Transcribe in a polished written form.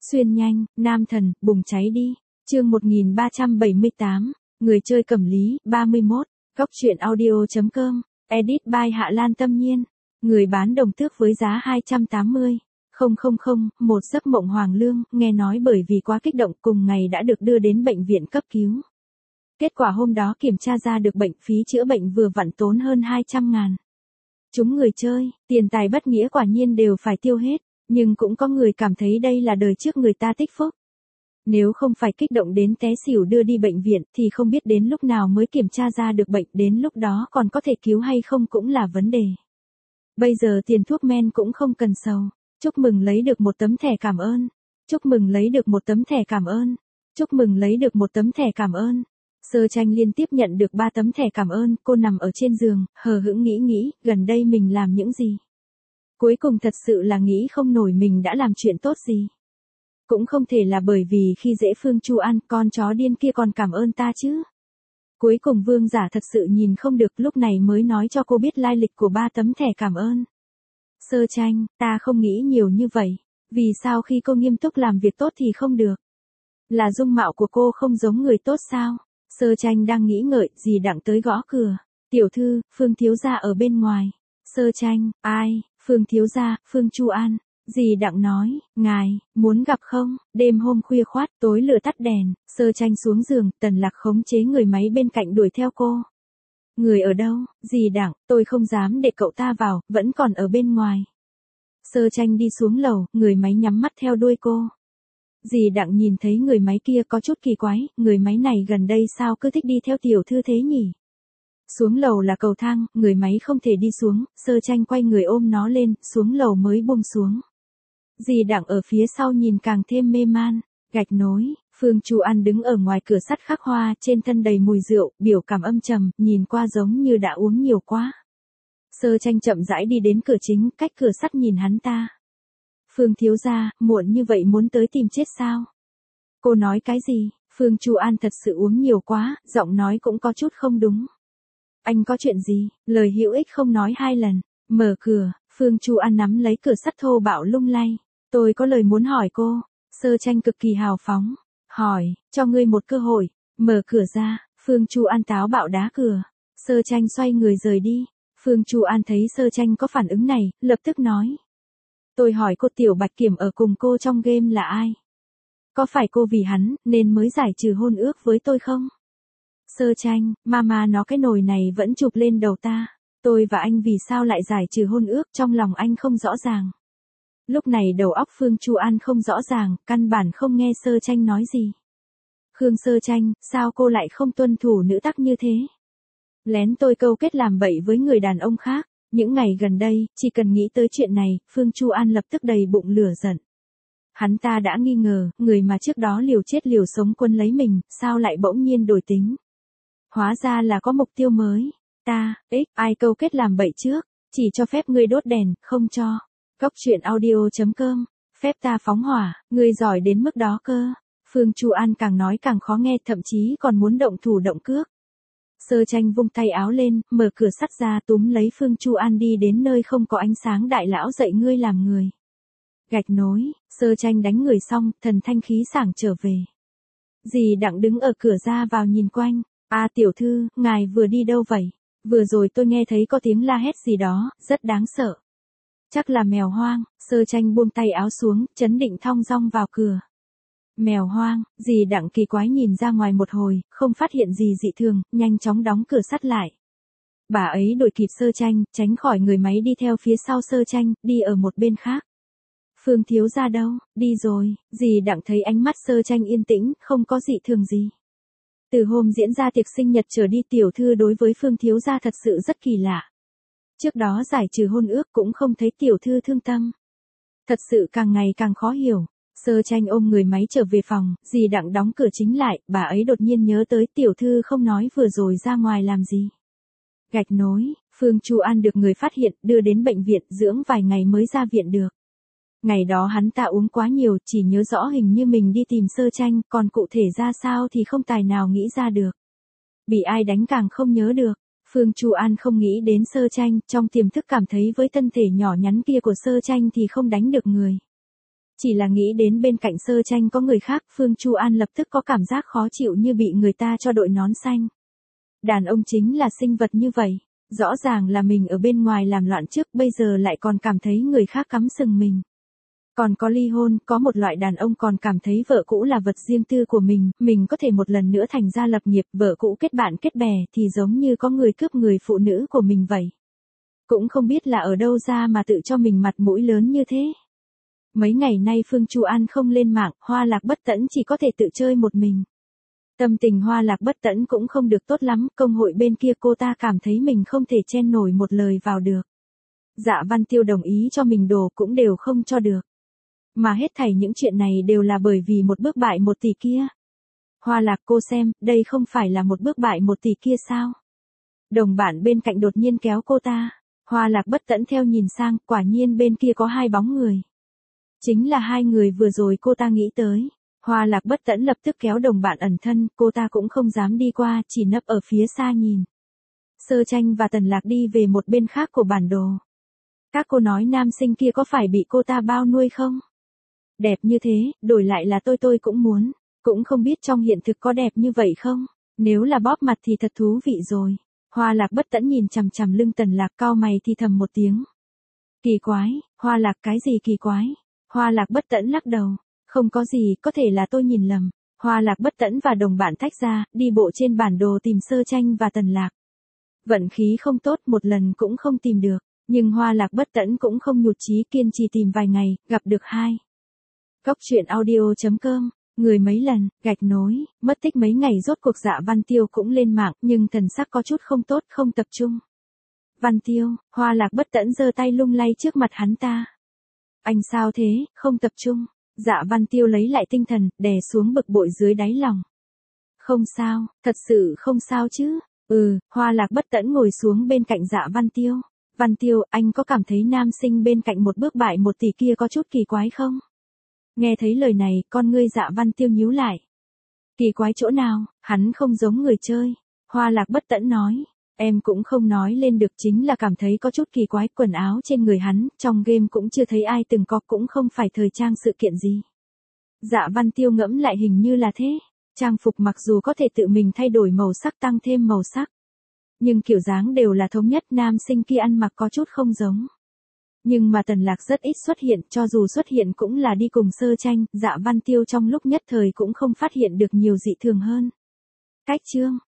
Xuyên nhanh, nam thần, bùng cháy đi. Chương 1378, người chơi Cẩm Lý, 31, góc truyện audio.com, edit by Hạ Lan Tâm Nhiên. Người bán đồng tước với giá 280. 000, một giấc mộng hoàng lương, nghe nói bởi vì quá kích động cùng ngày đã được đưa đến bệnh viện cấp cứu. Kết quả hôm đó kiểm tra ra được bệnh phí chữa bệnh vừa vặn tốn hơn 200.000. Chúng người chơi, tiền tài bất nghĩa quả nhiên đều phải tiêu hết, nhưng cũng có người cảm thấy đây là đời trước người ta tích phúc. Nếu không phải kích động đến té xỉu đưa đi bệnh viện thì không biết đến lúc nào mới kiểm tra ra được bệnh, đến lúc đó còn có thể cứu hay không cũng là vấn đề. Bây giờ tiền thuốc men cũng không cần sầu. Chúc mừng lấy được một tấm thẻ cảm ơn. Chúc mừng lấy được một tấm thẻ cảm ơn. Chúc mừng lấy được một tấm thẻ cảm ơn. Sơ Tranh liên tiếp nhận được 3 tấm thẻ cảm ơn, cô nằm ở trên giường, hờ hững nghĩ, gần đây mình làm những gì. Cuối cùng thật sự là nghĩ không nổi mình đã làm chuyện tốt gì. Cũng không thể là bởi vì khi dễ Phương Chu An, con chó điên kia còn cảm ơn ta chứ. Cuối cùng Vương Giả thật sự nhìn không được, lúc này mới nói cho cô biết lai lịch của 3 tấm thẻ cảm ơn. Sơ Tranh, ta không nghĩ nhiều như vậy. Vì sao khi cô nghiêm túc làm việc tốt thì không được? Là dung mạo của cô không giống người tốt sao? Sơ Tranh đang nghĩ ngợi, dì Đặng tới gõ cửa. Tiểu thư, Phương thiếu gia ở bên ngoài. Sơ Tranh, ai? Phương thiếu gia, Phương Chu An. Dì Đặng nói, ngài, muốn gặp không? Đêm hôm khuya khoát, tối lửa tắt đèn, Sơ Tranh xuống giường, Tần Lạc khống chế người máy bên cạnh đuổi theo cô. Người ở đâu? Dì Đặng, tôi không dám để cậu ta vào, vẫn còn ở bên ngoài. Sơ Tranh đi xuống lầu, người máy nhắm mắt theo đuôi cô. Dì Đặng nhìn thấy người máy kia có chút kỳ quái, người máy này gần đây sao cứ thích đi theo tiểu thư thế nhỉ? Xuống lầu là cầu thang, người máy không thể đi xuống, Sơ Tranh quay người ôm nó lên, xuống lầu mới buông xuống. Dì Đặng ở phía sau nhìn càng thêm mê man, gạch nối, Phương Chu An đứng ở ngoài cửa sắt khắc hoa, trên thân đầy mùi rượu, biểu cảm âm trầm, nhìn qua giống như đã uống nhiều quá. Sơ Tranh chậm rãi đi đến cửa chính, cách cửa sắt nhìn hắn ta. Phương thiếu gia, muộn như vậy muốn tới tìm chết sao? Cô nói cái gì? Phương Chu An thật sự uống nhiều quá, giọng nói cũng có chút không đúng. Anh có chuyện gì? Lời hữu ích không nói 2 lần. Mở cửa, Phương Chu An nắm lấy cửa sắt thô bạo lung lay. Tôi có lời muốn hỏi cô. Sơ Tranh cực kỳ hào phóng. Hỏi, cho ngươi một cơ hội. Mở cửa ra, Phương Chu An táo bạo đá cửa. Sơ Tranh xoay người rời đi. Phương Chu An thấy Sơ Tranh có phản ứng này, lập tức nói. Tôi hỏi cô Tiểu Bạch Kiểm ở cùng cô trong game là ai? Có phải cô vì hắn, nên mới giải trừ hôn ước với tôi không? Sơ Tranh, mama nó cái nồi này vẫn chụp lên đầu ta. Tôi và anh vì sao lại giải trừ hôn ước, trong lòng anh không rõ ràng. Lúc này đầu óc Phương Chu An không rõ ràng, căn bản không nghe Sơ Tranh nói gì. Khương Sơ Tranh, sao cô lại không tuân thủ nữ tắc như thế? Lén tôi câu kết làm bậy với người đàn ông khác. Những ngày gần đây, chỉ cần nghĩ tới chuyện này, Phương Chu An lập tức đầy bụng lửa giận. Hắn ta đã nghi ngờ, người mà trước đó liều chết liều sống quân lấy mình, sao lại bỗng nhiên đổi tính. Hóa ra là có mục tiêu mới. Ai câu kết làm bậy trước, chỉ cho phép ngươi đốt đèn, không cho. Góc truyện audio.com, phép ta phóng hỏa, ngươi giỏi đến mức đó cơ. Phương Chu An càng nói càng khó nghe, thậm chí còn muốn động thủ động cước. Sơ Tranh vung tay áo lên, mở cửa sắt ra túm lấy Phương Chu An đi đến nơi không có ánh sáng, đại lão dạy ngươi làm người. Gạch nối, Sơ Tranh đánh người xong, thần thanh khí sảng trở về. Dì Đặng đứng ở cửa ra vào nhìn quanh. Tiểu thư, ngài vừa đi đâu vậy? Vừa rồi tôi nghe thấy có tiếng la hét gì đó, rất đáng sợ. Chắc là mèo hoang. Sơ Tranh buông tay áo xuống, chấn định thong dong vào cửa. Mèo hoang, dì Đặng kỳ quái nhìn ra ngoài một hồi, không phát hiện gì dị thường, nhanh chóng đóng cửa sắt lại. Bà ấy đuổi kịp Sơ Tranh, tránh khỏi người máy đi theo phía sau Sơ Tranh, đi ở một bên khác. Phương thiếu gia đâu? Đi rồi. Dì Đặng thấy ánh mắt Sơ Tranh yên tĩnh, không có dị thường gì. Từ hôm diễn ra tiệc sinh nhật trở đi, tiểu thư đối với Phương thiếu gia thật sự rất kỳ lạ. Trước đó giải trừ hôn ước cũng không thấy tiểu thư thương tâm. Thật sự càng ngày càng khó hiểu. Sơ Tranh ôm người máy trở về phòng, dì Đặng đóng cửa chính lại, bà ấy đột nhiên nhớ tới tiểu thư không nói vừa rồi ra ngoài làm gì. Gạch nối, Phương Chu An được người phát hiện, đưa đến bệnh viện, dưỡng vài ngày mới ra viện được. Ngày đó hắn ta uống quá nhiều, chỉ nhớ rõ hình như mình đi tìm Sơ Tranh, còn cụ thể ra sao thì không tài nào nghĩ ra được. Bị ai đánh càng không nhớ được. Phương Chu An không nghĩ đến Sơ Tranh, trong tiềm thức cảm thấy với thân thể nhỏ nhắn kia của Sơ Tranh thì không đánh được người. Chỉ là nghĩ đến bên cạnh Sơ Tranh có người khác, Phương Chu An lập tức có cảm giác khó chịu như bị người ta cho đội nón xanh. Đàn ông chính là sinh vật như vậy, rõ ràng là mình ở bên ngoài làm loạn trước, bây giờ lại còn cảm thấy người khác cắm sừng mình. Còn có ly hôn, có một loại đàn ông còn cảm thấy vợ cũ là vật riêng tư của mình có thể một lần nữa thành ra lập nghiệp, vợ cũ kết bạn kết bè thì giống như có người cướp người phụ nữ của mình vậy. Cũng không biết là ở đâu ra mà tự cho mình mặt mũi lớn như thế. Mấy ngày nay Phương Chu An không lên mạng, Hoa Lạc Bất Tẫn chỉ có thể tự chơi một mình. Tâm tình Hoa Lạc Bất Tẫn cũng không được tốt lắm, công hội bên kia cô ta cảm thấy mình không thể chen nổi một lời vào được. Dạ Văn Tiêu đồng ý cho mình đồ cũng đều không cho được. Mà hết thảy những chuyện này đều là bởi vì một bước bại 1 tỷ kia. Hoa Lạc cô xem, đây không phải là một bước bại 1 tỷ kia sao? Đồng bạn bên cạnh đột nhiên kéo cô ta. Hoa Lạc Bất Tẫn theo nhìn sang, quả nhiên bên kia có 2 bóng người. Chính là 2 người vừa rồi cô ta nghĩ tới. Hoa Lạc Bất Tẫn lập tức kéo đồng bạn ẩn thân, cô ta cũng không dám đi qua, chỉ nấp ở phía xa nhìn. Sơ Tranh và Tần Lạc đi về một bên khác của bản đồ. Các cô nói nam sinh kia có phải bị cô ta bao nuôi không? Đẹp như thế, đổi lại là tôi cũng muốn. Cũng không biết trong hiện thực có đẹp như vậy không? Nếu là bóp mặt thì thật thú vị rồi. Hoa Lạc Bất Tẫn nhìn chằm chằm lưng Tần Lạc, cau mày thì thầm một tiếng. Kỳ quái, Hoa Lạc cái gì kỳ quái? Hoa Lạc Bất Tẫn lắc đầu. Không có gì, có thể là tôi nhìn lầm. Hoa Lạc Bất Tẫn và đồng bạn tách ra, đi bộ trên bản đồ tìm Sơ Tranh và Tần Lạc. Vận khí không tốt, một lần cũng không tìm được. Nhưng Hoa Lạc Bất Tẫn cũng không nhụt chí, kiên trì tìm vài ngày, gặp được 2. Góc truyện audio.com, người mấy lần, gạch nối, mất tích mấy ngày rốt cuộc Dạ Văn Tiêu cũng lên mạng, nhưng thần sắc có chút không tốt, không tập trung. Văn Tiêu, Hoa Lạc Bất Tẫn giơ tay lung lay trước mặt hắn ta. Anh sao thế, không tập trung? Dạ Văn Tiêu lấy lại tinh thần, đè xuống bực bội dưới đáy lòng. Không sao, thật sự không sao chứ? Hoa Lạc Bất Tẫn ngồi xuống bên cạnh Dạ Văn Tiêu. Văn Tiêu, anh có cảm thấy nam sinh bên cạnh một bước bại 1 tỷ kia có chút kỳ quái không? Nghe thấy lời này, con ngươi Dạ Văn Tiêu nhíu lại. Kỳ quái chỗ nào, hắn không giống người chơi. Hoa Lạc Bất Tẫn nói. Em cũng không nói lên được, chính là cảm thấy có chút kỳ quái, quần áo trên người hắn, trong game cũng chưa thấy ai từng có, cũng không phải thời trang sự kiện gì. Dạ Văn Tiêu ngẫm lại hình như là thế. Trang phục mặc dù có thể tự mình thay đổi màu sắc, tăng thêm màu sắc. Nhưng kiểu dáng đều là thống nhất, nam sinh kia ăn mặc có chút không giống. Nhưng mà Tần Lạc rất ít xuất hiện, cho dù xuất hiện cũng là đi cùng Sơ Tranh, Dạ Văn Tiêu trong lúc nhất thời cũng không phát hiện được nhiều dị thường hơn. Cách chương